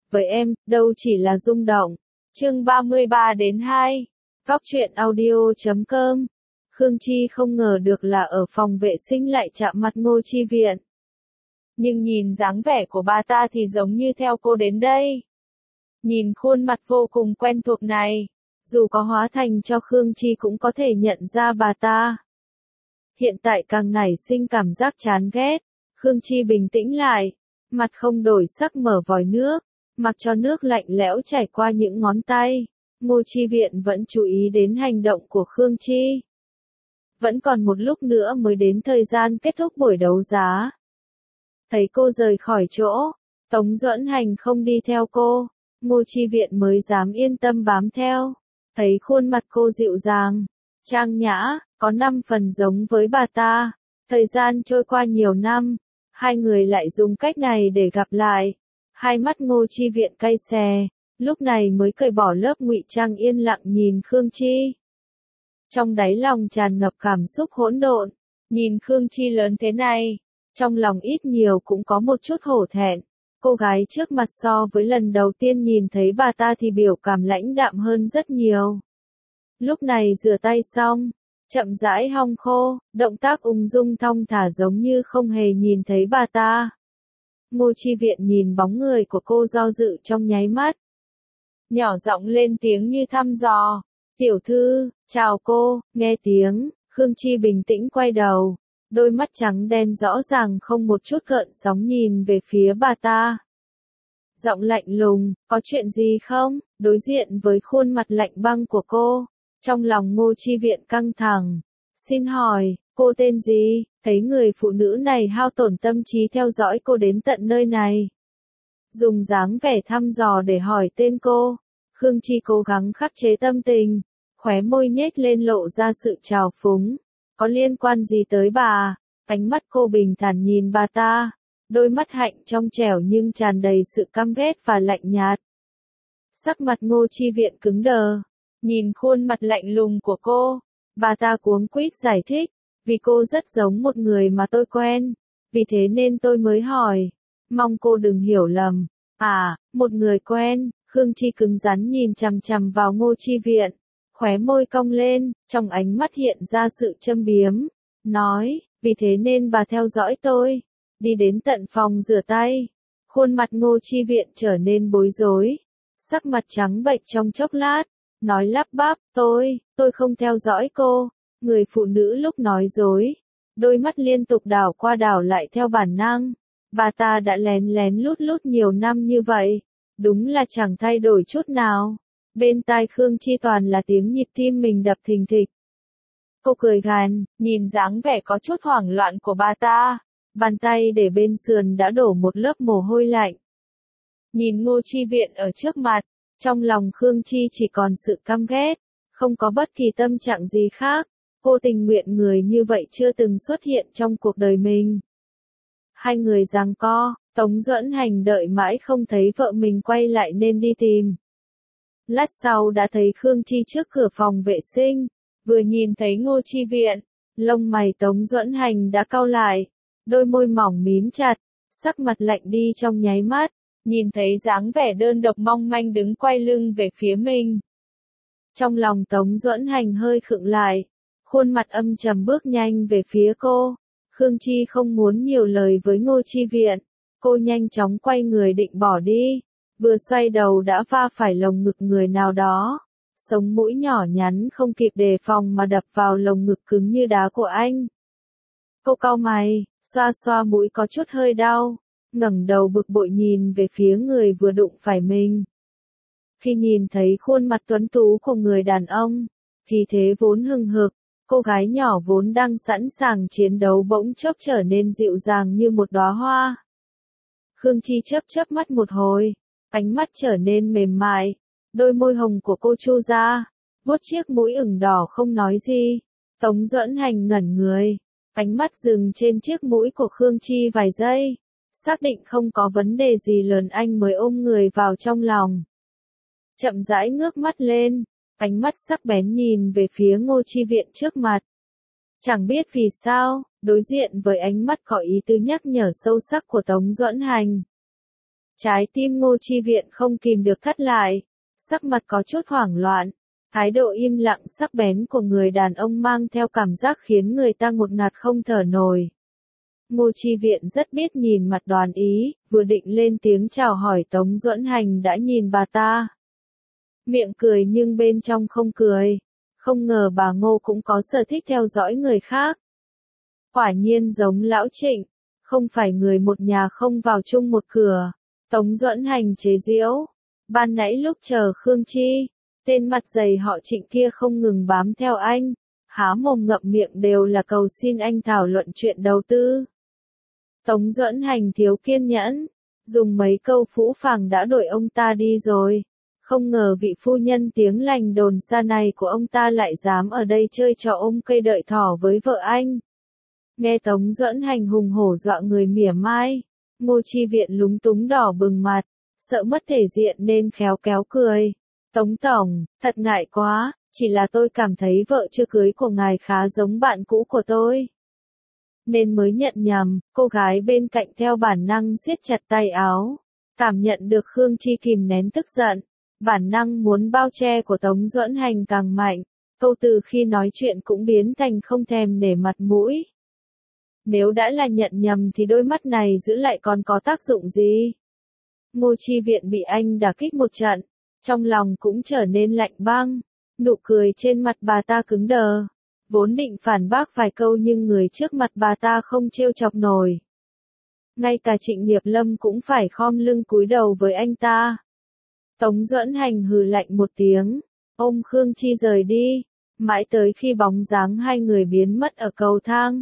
với em, đâu chỉ là rung động. Chương 33-2. Góc truyện audio.com. Khương Chi không ngờ được là ở phòng vệ sinh lại chạm mặt Ngô Chi Viện. Nhưng nhìn dáng vẻ của bà ta thì giống như theo cô đến đây. Nhìn khuôn mặt vô cùng quen thuộc này, dù có hóa thành cho Khương Chi cũng có thể nhận ra bà ta. Hiện tại càng nảy sinh cảm giác chán ghét, Khương Chi bình tĩnh lại, mặt không đổi sắc mở vòi nước, mặc cho nước lạnh lẽo chảy qua những ngón tay. Ngô Chi Viện vẫn chú ý đến hành động của Khương Chi. Vẫn còn một lúc nữa mới đến thời gian kết thúc buổi đấu giá. Thấy cô rời khỏi chỗ, Tống Duẫn Hành không đi theo cô, Ngô Chi Viện mới dám yên tâm bám theo. Thấy khuôn mặt cô dịu dàng, trang nhã, có 5 phần giống với bà ta. Thời gian trôi qua nhiều năm, hai người lại dùng cách này để gặp lại. Hai mắt Ngô Chi Viện cay xè, lúc này mới cởi bỏ lớp ngụy trang yên lặng nhìn Khương Chi. Trong đáy lòng tràn ngập cảm xúc hỗn độn, nhìn Khương Chi lớn thế này, trong lòng ít nhiều cũng có một chút hổ thẹn. Cô gái trước mặt so với lần đầu tiên nhìn thấy bà ta thì biểu cảm lãnh đạm hơn rất nhiều. Lúc này rửa tay xong, chậm rãi hong khô, động tác ung dung thong thả giống như không hề nhìn thấy bà ta. Ngô Chi Viện nhìn bóng người của cô do dự trong nháy mắt. Nhỏ giọng lên tiếng như thăm dò. Tiểu thư, chào cô, nghe tiếng, Khương Chi bình tĩnh quay đầu. Đôi mắt trắng đen rõ ràng không một chút gợn sóng nhìn về phía bà ta. Giọng lạnh lùng, có chuyện gì không? Đối diện với khuôn mặt lạnh băng của cô, trong lòng Ngô Chi Viện căng thẳng. Xin hỏi, cô tên gì? Thấy người phụ nữ này hao tổn tâm trí theo dõi cô đến tận nơi này. Dùng dáng vẻ thăm dò để hỏi tên cô, Khương Chi cố gắng khắc chế tâm tình, khóe môi nhếch lên lộ ra sự trào phúng. Có liên quan gì tới bà? Ánh mắt cô bình thản nhìn bà ta, đôi mắt hạnh trong trẻo nhưng tràn đầy sự căm ghét và lạnh nhạt. Sắc mặt Ngô Chi Viện cứng đờ, nhìn khuôn mặt lạnh lùng của cô, bà ta cuống quýt giải thích, vì cô rất giống một người mà tôi quen, vì thế nên tôi mới hỏi, mong cô đừng hiểu lầm. À, một người quen. Khương Chi cứng rắn nhìn chằm chằm vào Ngô Chi Viện, khóe môi cong lên, trong ánh mắt hiện ra sự châm biếm, nói, vì thế nên bà theo dõi tôi, đi đến tận phòng rửa tay. Khuôn mặt Ngô Chi Viện trở nên bối rối, sắc mặt trắng bệch trong chốc lát, nói lắp bắp, tôi không theo dõi cô. Người phụ nữ lúc nói dối, đôi mắt liên tục đảo qua đảo lại theo bản năng. Bà ta đã lén lén lút lút nhiều năm như vậy, đúng là chẳng thay đổi chút nào. Bên tai Khương Chi toàn là tiếng nhịp tim mình đập thình thịch. Cô cười gằn, nhìn dáng vẻ có chút hoảng loạn của bà ta, bàn tay để bên sườn đã đổ một lớp mồ hôi lạnh. Nhìn Ngô Chi Viện ở trước mặt, trong lòng Khương Chi chỉ còn sự căm ghét, không có bất kỳ tâm trạng gì khác. Cô tình nguyện người như vậy chưa từng xuất hiện trong cuộc đời mình. Hai người giằng co, Tống Duẫn Hành đợi mãi không thấy vợ mình quay lại nên đi tìm. Lát sau đã thấy Khương Chi trước cửa phòng vệ sinh, vừa nhìn thấy Ngô Chi Viện, lông mày Tống Duẫn Hành đã cau lại, đôi môi mỏng mím chặt, sắc mặt lạnh đi trong nháy mắt, nhìn thấy dáng vẻ đơn độc mong manh đứng quay lưng về phía mình. Trong lòng Tống Duẫn Hành hơi khựng lại, khuôn mặt âm trầm bước nhanh về phía cô. Khương Chi không muốn nhiều lời với Ngô Chi Viện, cô nhanh chóng quay người định bỏ đi, vừa xoay đầu đã va phải lồng ngực người nào đó, sống mũi nhỏ nhắn không kịp đề phòng mà đập vào lồng ngực cứng như đá của anh. Cô cau mày, xoa xoa mũi có chút hơi đau, ngẩng đầu bực bội nhìn về phía người vừa đụng phải mình. Khi nhìn thấy khuôn mặt tuấn tú của người đàn ông, khí thế vốn hừng hực, cô gái nhỏ vốn đang sẵn sàng chiến đấu bỗng chốc trở nên dịu dàng như một đóa hoa. Khương Chi chớp mắt một hồi, ánh mắt trở nên mềm mại, đôi môi hồng của cô chu ra, vuốt chiếc mũi ửng đỏ không nói gì. Tống Duẫn Hành ngẩn người, ánh mắt dừng trên chiếc mũi của Khương Chi vài giây, xác định không có vấn đề gì lớn anh mới ôm người vào trong lòng. Chậm rãi ngước mắt lên, ánh mắt sắc bén nhìn về phía Ngô Chi Viện trước mặt. Chẳng biết vì sao, đối diện với ánh mắt có ý tứ nhắc nhở sâu sắc của Tống Duẫn Hành, Trái tim Ngô Chi Viện không kìm được thắt lại, sắc mặt có chút hoảng loạn, thái độ im lặng sắc bén của người đàn ông mang theo cảm giác khiến người ta ngột ngạt không thở nổi. Ngô Chi Viện rất biết nhìn mặt đoán ý, vừa định lên tiếng chào hỏi Tống Duẫn Hành đã nhìn bà ta. Miệng cười nhưng bên trong không cười, không ngờ bà Ngô cũng có sở thích theo dõi người khác. Quả nhiên giống lão Trịnh, không phải người một nhà không vào chung một cửa. Tống Duẫn Hành chế giễu, ban nãy lúc chờ Khương Chi, tên mặt dày họ Trịnh kia không ngừng bám theo anh, há mồm ngậm miệng đều là cầu xin anh thảo luận chuyện đầu tư. Tống Duẫn Hành thiếu kiên nhẫn, dùng mấy câu phũ phàng đã đuổi ông ta đi rồi. Không ngờ vị phu nhân tiếng lành đồn xa này của ông ta lại dám ở đây chơi trò ôm cây đợi thỏ với vợ anh. Nghe Tống Duẫn Hành hùng hổ dọa người mỉa mai, Ngô Chi Viện lúng túng đỏ bừng mặt, sợ mất thể diện nên khéo kéo cười. Tống tổng, thật ngại quá, chỉ là tôi cảm thấy vợ chưa cưới của ngài khá giống bạn cũ của tôi. Nên mới nhận nhầm, cô gái bên cạnh theo bản năng siết chặt tay áo. Cảm nhận được Khương Chi kìm nén tức giận, bản năng muốn bao che của Tống Duẫn Hành càng mạnh, câu từ khi nói chuyện cũng biến thành không thèm nể mặt mũi. Nếu đã là nhận nhầm thì đôi mắt này giữ lại còn có tác dụng gì? Ngô Chi Viện bị anh đả kích một trận, trong lòng cũng trở nên lạnh băng, nụ cười trên mặt bà ta cứng đờ. Vốn định phản bác vài câu nhưng người trước mặt bà ta không trêu chọc nổi. Ngay cả Trịnh Nghiệp Lâm cũng phải khom lưng cúi đầu với anh ta. Tống Duẫn Hành hừ lạnh một tiếng, ôm Khương Chi rời đi, mãi tới khi bóng dáng hai người biến mất ở cầu thang.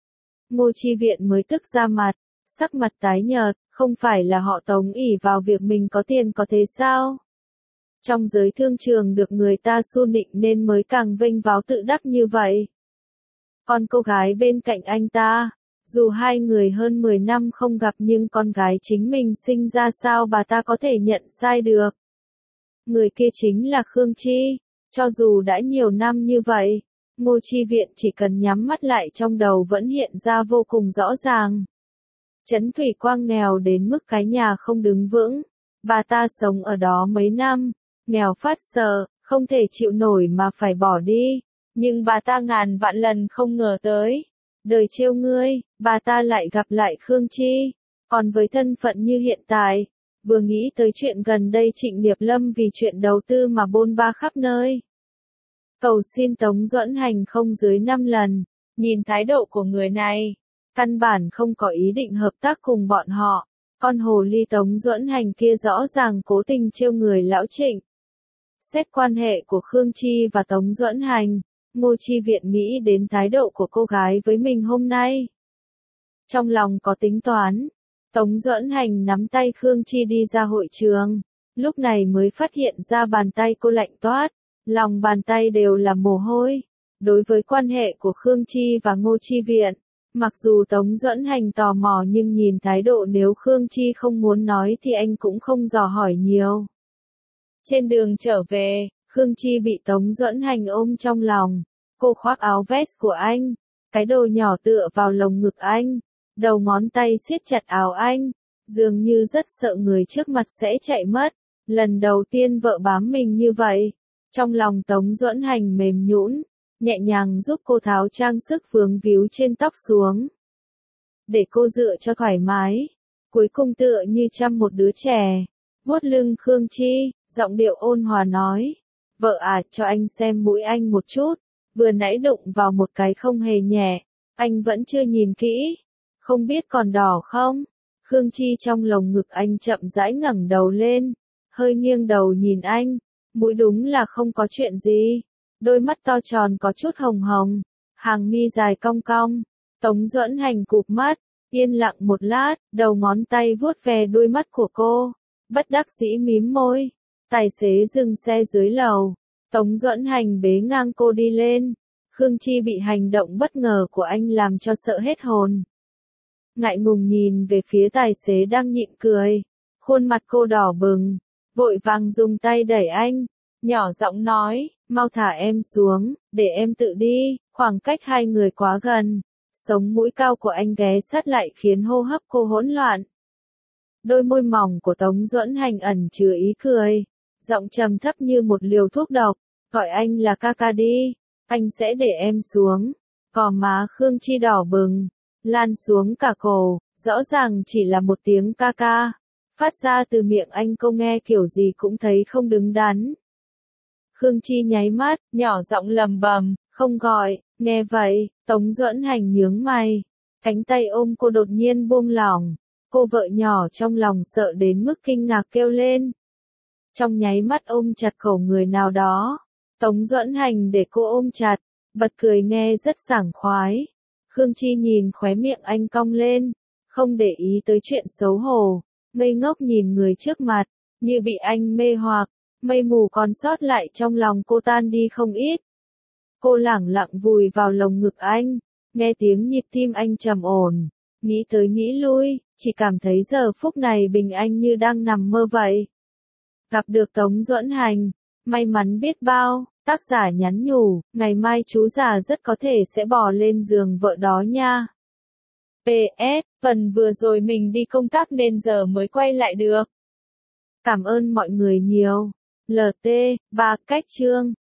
Ngô Chi Viện mới tức ra mặt, sắc mặt tái nhợt, không phải là họ Tống ỷ vào việc mình có tiền có thế sao? Trong giới thương trường được người ta xu nịnh nên mới càng vênh váo tự đắc như vậy. Còn cô gái bên cạnh anh ta, dù hai người hơn 10 năm không gặp nhưng con gái chính mình sinh ra sao bà ta có thể nhận sai được. Người kia chính là Khương Chi, cho dù đã nhiều năm như vậy, Ngô Chi Viện chỉ cần nhắm mắt lại trong đầu vẫn hiện ra vô cùng rõ ràng. Trấn Thủy Quang nghèo đến mức cái nhà không đứng vững, bà ta sống ở đó mấy năm, nghèo phát sợ, không thể chịu nổi mà phải bỏ đi, nhưng bà ta ngàn vạn lần không ngờ tới. Đời trêu ngươi, bà ta lại gặp lại Khương Chi, còn với thân phận như hiện tại, vừa nghĩ tới chuyện gần đây Trịnh Nghiệp Lâm vì chuyện đầu tư mà bôn ba khắp nơi. Cầu xin Tống Duẫn Hành không dưới 5 lần, nhìn thái độ của người này, căn bản không có ý định hợp tác cùng bọn họ, con hồ ly Tống Duẫn Hành kia rõ ràng cố tình trêu người lão Trịnh. Xét quan hệ của Khương Chi và Tống Duẫn Hành, Ngô Chi Viện nghĩ đến thái độ của cô gái với mình hôm nay. Trong lòng có tính toán, Tống Duẫn Hành nắm tay Khương Chi đi ra hội trường, lúc này mới phát hiện ra bàn tay cô lạnh toát, lòng bàn tay đều là mồ hôi. Đối với quan hệ của Khương Chi và Ngô Chi Viện, mặc dù Tống Duẫn Hành tò mò nhưng nhìn thái độ nếu Khương Chi không muốn nói thì anh cũng không dò hỏi nhiều. Trên đường trở về, Khương Chi bị Tống Duẫn Hành ôm trong lòng, cô khoác áo vest của anh, cái đồ nhỏ tựa vào lồng ngực anh, đầu ngón tay siết chặt áo anh, dường như rất sợ người trước mặt sẽ chạy mất, lần đầu tiên vợ bám mình như vậy. Trong lòng Tống Duẫn Hành mềm nhũn, nhẹ nhàng giúp cô tháo trang sức vướng víu trên tóc xuống, để cô dựa cho thoải mái, cuối cùng tựa như chăm một đứa trẻ, vuốt lưng Khương Chi, giọng điệu ôn hòa nói, vợ à, cho anh xem mũi anh một chút, vừa nãy đụng vào một cái không hề nhẹ, anh vẫn chưa nhìn kỹ, không biết còn đỏ không? Khương Chi trong lồng ngực anh chậm rãi ngẩng đầu lên, hơi nghiêng đầu nhìn anh, mũi đúng là không có chuyện gì, đôi mắt to tròn có chút hồng hồng, hàng mi dài cong cong. Tống Duẫn Hành cụp mắt, yên lặng một lát, đầu ngón tay vuốt ve đuôi mắt của cô, bất đắc dĩ mím môi. Tài xế dừng xe dưới lầu, Tống Duẫn Hành bế ngang cô đi lên. Khương Chi bị hành động bất ngờ của anh làm cho sợ hết hồn. Ngại ngùng nhìn về phía tài xế đang nhịn cười, khuôn mặt cô đỏ bừng, vội vàng dùng tay đẩy anh, nhỏ giọng nói, mau thả em xuống, để em tự đi, khoảng cách hai người quá gần. Sống mũi cao của anh ghé sát lại khiến hô hấp cô hỗn loạn. Đôi môi mỏng của Tống Duẫn Hành ẩn chứa ý cười, giọng trầm thấp như một liều thuốc độc, gọi anh là ca ca đi, anh sẽ để em xuống. Cò má Khương Chi đỏ bừng, lan xuống cả cổ, rõ ràng chỉ là một tiếng ca ca, phát ra từ miệng anh cô nghe kiểu gì cũng thấy không đứng đắn. Khương Chi nháy mắt, nhỏ giọng lầm bầm, không gọi, nghe vậy, Tống Duẫn Hành nhướng mày, cánh tay ôm cô đột nhiên buông lỏng, cô vợ nhỏ trong lòng sợ đến mức kinh ngạc kêu lên. Trong nháy mắt ôm chặt cổ người nào đó, Tống Duẫn Hành để cô ôm chặt, bật cười nghe rất sảng khoái. Khương Chi nhìn khóe miệng anh cong lên, không để ý tới chuyện xấu hổ, ngây ngốc nhìn người trước mặt, như bị anh mê hoặc, mây mù còn sót lại trong lòng cô tan đi không ít. Cô lẳng lặng vùi vào lồng ngực anh, nghe tiếng nhịp tim anh trầm ổn, nghĩ tới nghĩ lui, chỉ cảm thấy giờ phút này bình anh như đang nằm mơ vậy. Gặp được Tống Duẫn Hành, may mắn biết bao, tác giả nhắn nhủ, ngày mai chú già rất có thể sẽ bò lên giường vợ đó nha. PS, phần vừa rồi mình đi công tác nên giờ mới quay lại được. Cảm ơn mọi người nhiều. LT, 3 cách chương.